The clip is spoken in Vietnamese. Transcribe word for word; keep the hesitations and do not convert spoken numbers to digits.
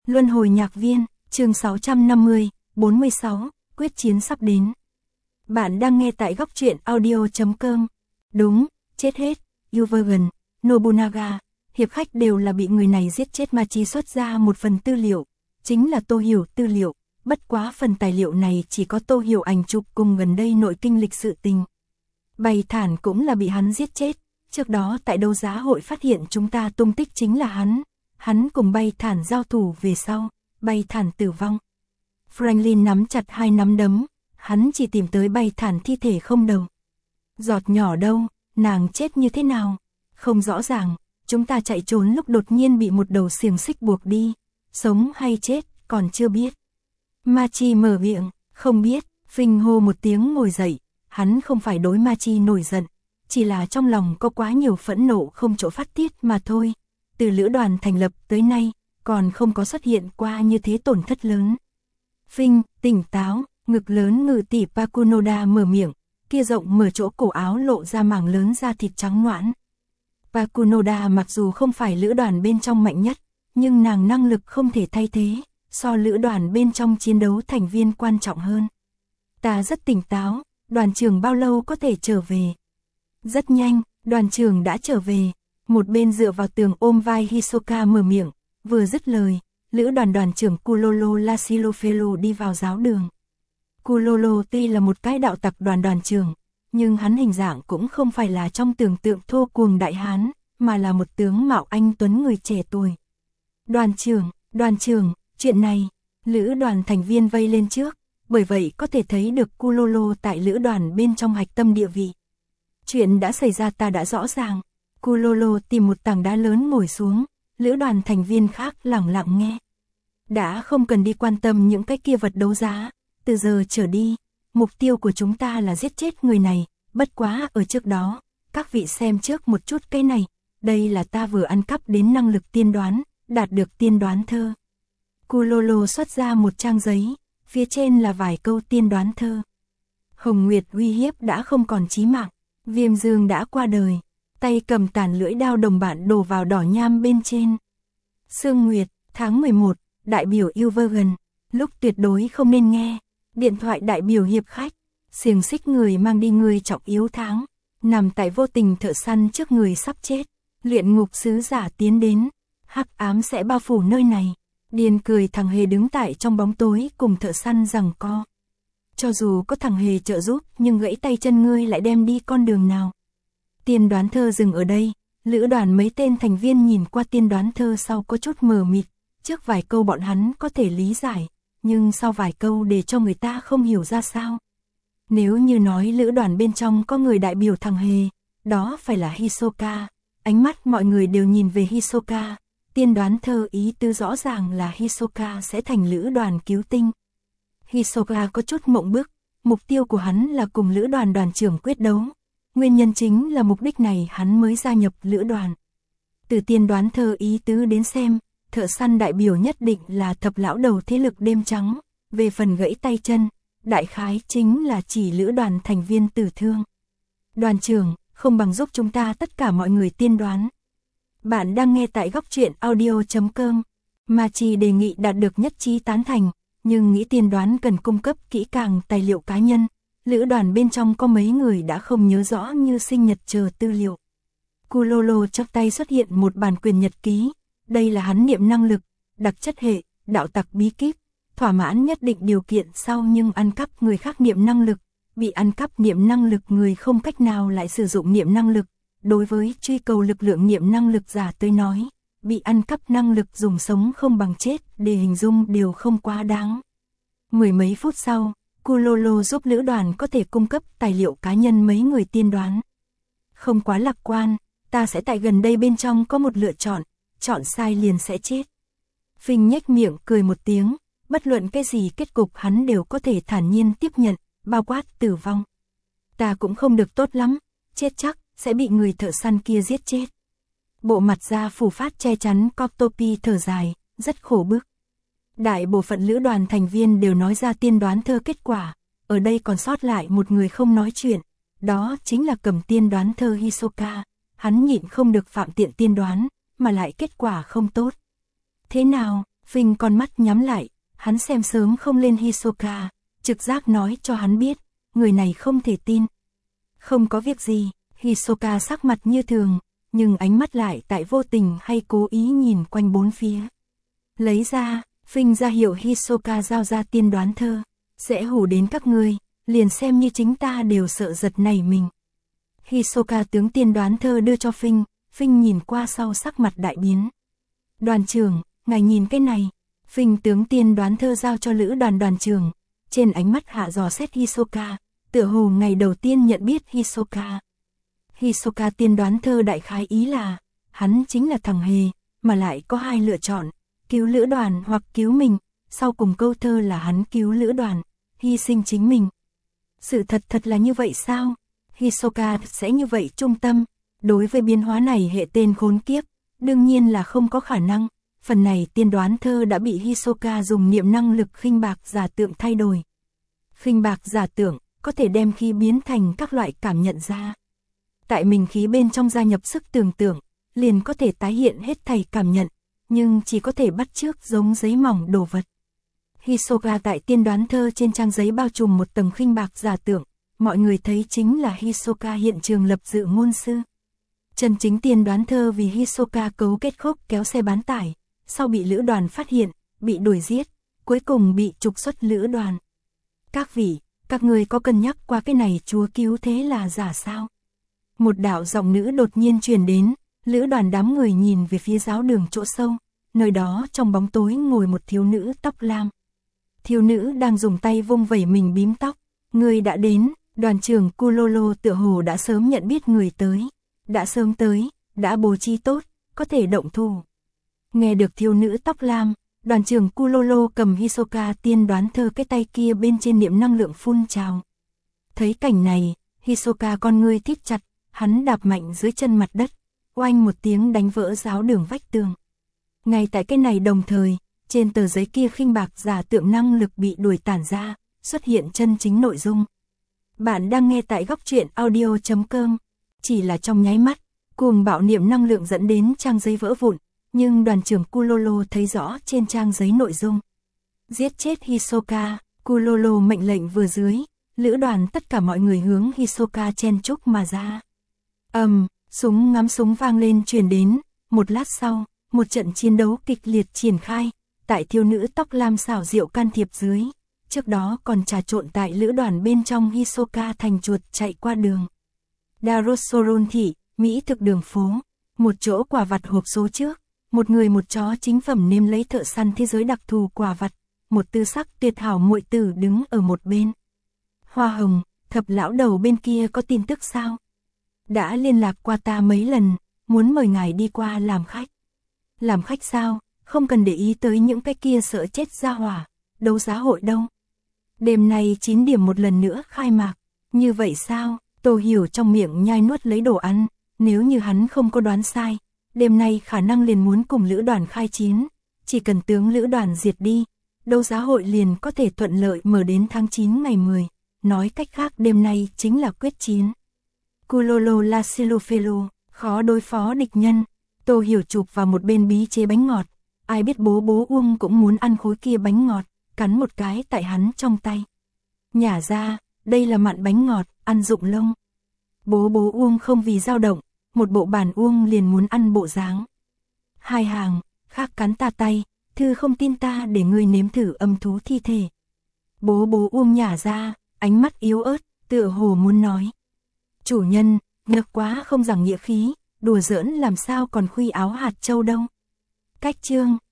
Luân hồi nhạc viên, chương sáu trăm năm mươi, bốn mươi sáu, quyết chiến sắp đến. Bạn đang nghe tại góc truyện audio chấm com. Đúng, chết hết, Yuvergan, Nobunaga, hiệp khách đều là bị người này giết chết mà chỉ xuất ra một phần tư liệu, chính là Tô Hiểu tư liệu, bất quá phần tài liệu này chỉ có Tô Hiểu ảnh chụp cùng gần đây nội kinh lịch sự tình. Bày Thản cũng là bị hắn giết chết, trước đó tại đấu giá hội phát hiện chúng ta tung tích chính là hắn. Hắn cùng Bày Thản giao thủ về sau, Bày Thản tử vong. Franklin nắm chặt hai nắm đấm, hắn chỉ tìm tới Bày Thản thi thể không đầu. Giọt nhỏ đâu, nàng chết như thế nào? Không rõ ràng, chúng ta chạy trốn lúc đột nhiên bị một đầu xiềng xích buộc đi. Sống hay chết, còn chưa biết. Machi mở miệng, không biết, phình hô một tiếng ngồi dậy. Hắn không phải đối Machi nổi giận, chỉ là trong lòng có quá nhiều phẫn nộ không chỗ phát tiết mà thôi. Từ lữ đoàn thành lập tới nay, còn không có xuất hiện qua như thế tổn thất lớn. Phinh, tỉnh táo, ngực lớn ngự tỷ Pakunoda mở miệng, kia rộng mở chỗ cổ áo lộ ra mảng lớn da thịt trắng noãn. Pakunoda mặc dù không phải lữ đoàn bên trong mạnh nhất, nhưng nàng năng lực không thể thay thế, so lữ đoàn bên trong chiến đấu thành viên quan trọng hơn. Ta rất tỉnh táo, đoàn trưởng bao lâu có thể trở về? Rất nhanh, đoàn trưởng đã trở về. Một bên dựa vào tường ôm vai Hisoka mở miệng, vừa dứt lời, lữ đoàn đoàn trưởng Kulolo Lasilofelo đi vào giáo đường. Kulolo tuy là một cái đạo tặc đoàn đoàn trưởng, nhưng hắn hình dạng cũng không phải là trong tưởng tượng thô cuồng đại hán, mà là một tướng mạo anh tuấn người trẻ tuổi. Đoàn trưởng, đoàn trưởng, chuyện này, lữ đoàn thành viên vây lên trước, bởi vậy có thể thấy được Kulolo tại lữ đoàn bên trong hạch tâm địa vị. Chuyện đã xảy ra ta đã rõ ràng. Kulolo tìm một tảng đá lớn ngồi xuống, lữ đoàn thành viên khác lặng lặng nghe. Đã không cần đi quan tâm những cái kia vật đấu giá, từ giờ trở đi, mục tiêu của chúng ta là giết chết người này, bất quá ở trước đó, các vị xem trước một chút cái này, đây là ta vừa ăn cắp đến năng lực tiên đoán, đạt được tiên đoán thơ. Kulolo xuất ra một trang giấy, phía trên là vài câu tiên đoán thơ. Hồng Nguyệt uy hiếp đã không còn chí mạng, Viêm Dương đã qua đời. Tay cầm tàn lưỡi đao đồng bạn đổ vào đỏ nham bên trên. Sương Nguyệt, tháng mười một, đại biểu Yuvergan, lúc tuyệt đối không nên nghe. Điện thoại đại biểu hiệp khách, xiềng xích người mang đi người trọng yếu tháng, nằm tại vô tình thợ săn trước người sắp chết. Luyện ngục sứ giả tiến đến, hắc ám sẽ bao phủ nơi này. Điền cười thằng Hề đứng tại trong bóng tối cùng thợ săn giằng co. Cho dù có thằng Hề trợ giúp, nhưng gãy tay chân ngươi lại đem đi con đường nào? Tiên đoán thơ dừng ở đây, lữ đoàn mấy tên thành viên nhìn qua tiên đoán thơ sau có chút mờ mịt, trước vài câu bọn hắn có thể lý giải, nhưng sau vài câu để cho người ta không hiểu ra sao. Nếu như nói lữ đoàn bên trong có người đại biểu thằng Hề, đó phải là Hisoka, ánh mắt mọi người đều nhìn về Hisoka, tiên đoán thơ ý tứ rõ ràng là Hisoka sẽ thành lữ đoàn cứu tinh. Hisoka có chút mộng bức, mục tiêu của hắn là cùng lữ đoàn đoàn trưởng quyết đấu. Nguyên nhân chính là mục đích này hắn mới gia nhập lữ đoàn. Từ tiên đoán thơ ý tứ đến xem, thợ săn đại biểu nhất định là thập lão đầu thế lực đêm trắng. Về phần gãy tay chân, đại khái chính là chỉ lữ đoàn thành viên tử thương. Đoàn trưởng, không bằng giúp chúng ta tất cả mọi người tiên đoán. Bạn đang nghe tại góc truyện audio chấm com. Machi đề nghị đạt được nhất trí tán thành, nhưng nghĩ tiên đoán cần cung cấp kỹ càng tài liệu cá nhân. Lữ đoàn bên trong có mấy người đã không nhớ rõ như sinh nhật chờ tư liệu. Kulolo trong tay xuất hiện một bản quyền nhật ký. Đây là hắn niệm năng lực, đặc chất hệ, đạo tặc bí kíp. Thỏa mãn nhất định điều kiện sau nhưng ăn cắp người khác niệm năng lực. Bị ăn cắp niệm năng lực người không cách nào lại sử dụng niệm năng lực. Đối với truy cầu lực lượng niệm năng lực giả tới nói, bị ăn cắp năng lực dùng sống không bằng chết để hình dung đều không quá đáng. Mười mấy phút sau, Kulolo giúp lữ đoàn có thể cung cấp tài liệu cá nhân mấy người tiên đoán. Không quá lạc quan, ta sẽ tại gần đây bên trong có một lựa chọn, chọn sai liền sẽ chết. Phinh nhếch miệng cười một tiếng, bất luận cái gì kết cục hắn đều có thể thản nhiên tiếp nhận, bao quát tử vong. Ta cũng không được tốt lắm, chết chắc, sẽ bị người thợ săn kia giết chết. Bộ mặt da phủ phát che chắn Coctopi thở dài, rất khổ bức. Đại bộ phận lữ đoàn thành viên đều nói ra tiên đoán thơ kết quả, ở đây còn sót lại một người không nói chuyện, đó chính là cầm tiên đoán thơ Hisoka, hắn nhịn không được phạm tiện tiên đoán, mà lại kết quả không tốt. Thế nào, Phình con mắt nhắm lại, hắn xem sớm không lên Hisoka, trực giác nói cho hắn biết, người này không thể tin. Không có việc gì, Hisoka sắc mặt như thường, nhưng ánh mắt lại tại vô tình hay cố ý nhìn quanh bốn phía. Lấy ra, Phình ra hiệu Hisoka giao ra tiên đoán thơ, sẽ hù đến các ngươi, liền xem như chính ta đều sợ giật nảy mình. Hisoka tướng tiên đoán thơ đưa cho Phình, Phình nhìn qua sau sắc mặt đại biến. Đoàn trưởng, ngài nhìn cái này. Phình tướng tiên đoán thơ giao cho lữ đoàn đoàn trưởng, trên ánh mắt hạ dò xét Hisoka, tựa hồ ngày đầu tiên nhận biết Hisoka. Hisoka tiên đoán thơ đại khái ý là, hắn chính là thằng hề, mà lại có hai lựa chọn, cứu lữ đoàn hoặc cứu mình, sau cùng câu thơ là hắn cứu lữ đoàn, hy sinh chính mình. Sự thật thật là như vậy sao? Hisoka sẽ như vậy trung tâm, đối với biến hóa này hệ tên khốn kiếp, đương nhiên là không có khả năng. Phần này tiên đoán thơ đã bị Hisoka dùng niệm năng lực khinh bạc giả tượng thay đổi. Khinh bạc giả tưởng có thể đem khí biến thành các loại cảm nhận ra. Tại mình khí bên trong gia nhập sức tưởng tượng, liền có thể tái hiện hết thảy cảm nhận, nhưng chỉ có thể bắt chước giống giấy mỏng đồ vật. Hisoka tại tiên đoán thơ trên trang giấy bao trùm một tầng khinh bạc giả tưởng, mọi người thấy chính là Hisoka hiện trường lập dự ngôn sư. Chân chính tiên đoán thơ vì Hisoka cấu kết khúc kéo xe bán tải, sau bị lữ đoàn phát hiện, bị đuổi giết, cuối cùng bị trục xuất lữ đoàn. Các vị, các người có cân nhắc qua cái này chúa cứu thế là giả sao? Một đạo giọng nữ đột nhiên truyền đến, lữ đoàn đám người nhìn về phía giáo đường chỗ sâu, nơi đó trong bóng tối ngồi một thiếu nữ tóc lam. Thiếu nữ đang dùng tay vung vẩy mình bím tóc, người đã đến, đoàn trưởng Kulolo tựa hồ đã sớm nhận biết người tới, đã sớm tới, đã bố trí tốt, có thể động thủ. Nghe được thiếu nữ tóc lam, đoàn trưởng Kulolo cầm Hisoka tiên đoán thơ cái tay kia bên trên niệm năng lượng phun trào. Thấy cảnh này, Hisoka con ngươi thít chặt, hắn đạp mạnh dưới chân mặt đất, oanh một tiếng đánh vỡ giáo đường vách tường. Ngay tại cái này đồng thời, trên tờ giấy kia khinh bạc giả tượng năng lực bị đuổi tản ra, xuất hiện chân chính nội dung. Bạn đang nghe tại góc truyện audio chấm com, chỉ là trong nháy mắt, cuồng bạo niệm năng lượng dẫn đến trang giấy vỡ vụn. Nhưng đoàn trưởng Kulolo thấy rõ trên trang giấy nội dung. Giết chết Hisoka, Kulolo mệnh lệnh vừa dưới, lữ đoàn tất cả mọi người hướng Hisoka chen chúc mà ra. Ầm, um, súng ngắm súng vang lên truyền đến, một lát sau, một trận chiến đấu kịch liệt triển khai, tại thiếu nữ tóc lam xảo diệu can thiệp dưới, trước đó còn trà trộn tại lữ đoàn bên trong Hisoka thành chuột chạy qua đường. Darosoron thị, Mỹ thực đường phố, một chỗ quả vặt hộp số trước. Một người một chó chính phẩm nêm lấy thợ săn thế giới đặc thù quả vặt, một tư sắc tuyệt hảo muội tử đứng ở một bên. Hoa hồng, thập lão đầu bên kia có tin tức sao? Đã liên lạc qua ta mấy lần, muốn mời ngài đi qua làm khách. Làm khách sao? Không cần để ý tới những cái kia sợ chết ra hỏa, đấu giá hội đâu. Đêm nay chín điểm một lần nữa khai mạc, như vậy sao? Tô Hiểu trong miệng nhai nuốt lấy đồ ăn, nếu như hắn không có đoán sai. Đêm nay khả năng liền muốn cùng lữ đoàn khai chiến, chỉ cần tướng lữ đoàn diệt đi, đấu giá hội liền có thể thuận lợi mở đến tháng chín ngày mười, nói cách khác đêm nay chính là quyết chiến. Kulolo Lasilofelo, khó đối phó địch nhân, Tô Hiểu chụp vào một bên bí chế bánh ngọt, ai biết bố bố Uông cũng muốn ăn khối kia bánh ngọt, cắn một cái tại hắn trong tay. Nhả ra, đây là mặn bánh ngọt, ăn dụng lông. Bố bố Uông không vì dao động. Một bộ bản Uông liền muốn ăn bộ dáng. Hai hàng, khác cắn ta tay, thư không tin ta để ngươi nếm thử âm thú thi thể. Bố bố Uông nhả ra, ánh mắt yếu ớt, tựa hồ muốn nói. Chủ nhân, ngược quá không giảng nghĩa khí, đùa giỡn làm sao còn khuy áo hạt châu đâu. Cách chương,